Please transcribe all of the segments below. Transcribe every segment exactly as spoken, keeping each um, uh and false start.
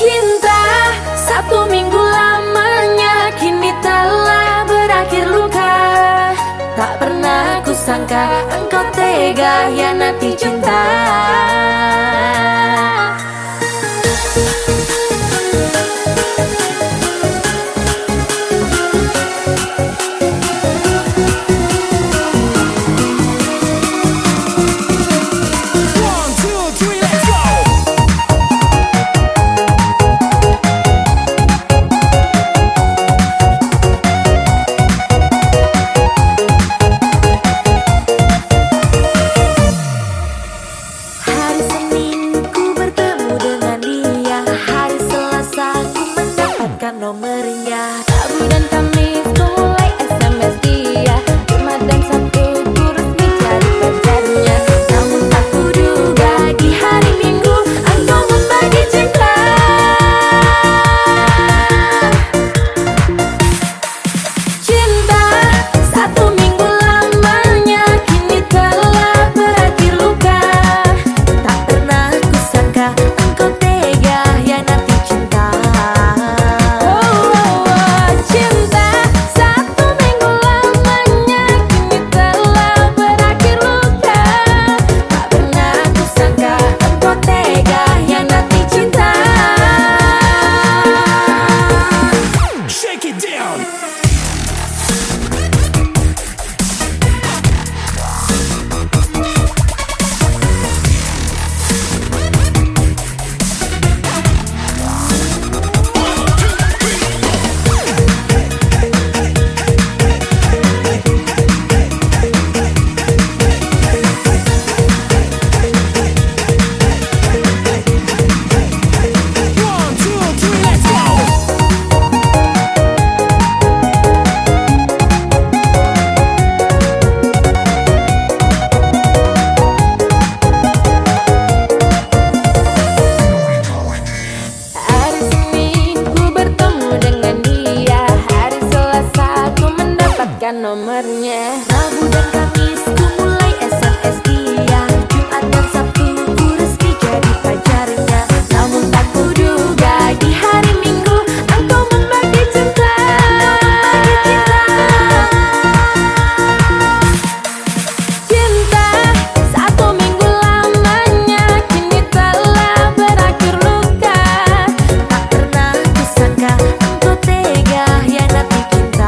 Cinta satu minggu lamanya kini telah berakhir luka. Tak pernah kusangka engkau tega hianati cinta. Nomornya Rabu dan Kamis ku mulai S M S dia, Jumat dan Sabtu ku resmi cari pacarnya. Namun tak kuduga di hari Minggu engkau membagi cinta. Cinta satu minggu lamanya kini telah berakhir luka. Tak pernah kusangka engkau tega hianati cinta. Nomornya Rabu dan Kamis ku mulai S M S dia, Jumat dan Sabtu ku resmi jadi pacarnya. Namun tak kuduga di hari Minggu engkau membagi cinta. Cinta satu minggu lamanya kini telah berakhir luka. Tak pernah kusangka engkau tega hianati cinta.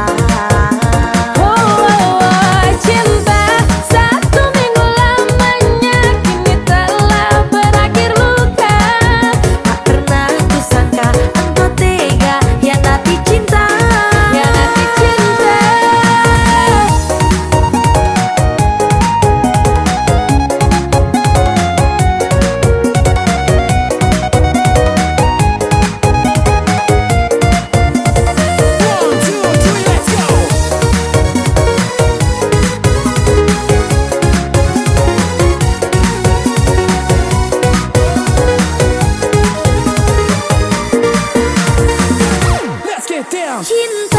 Cinta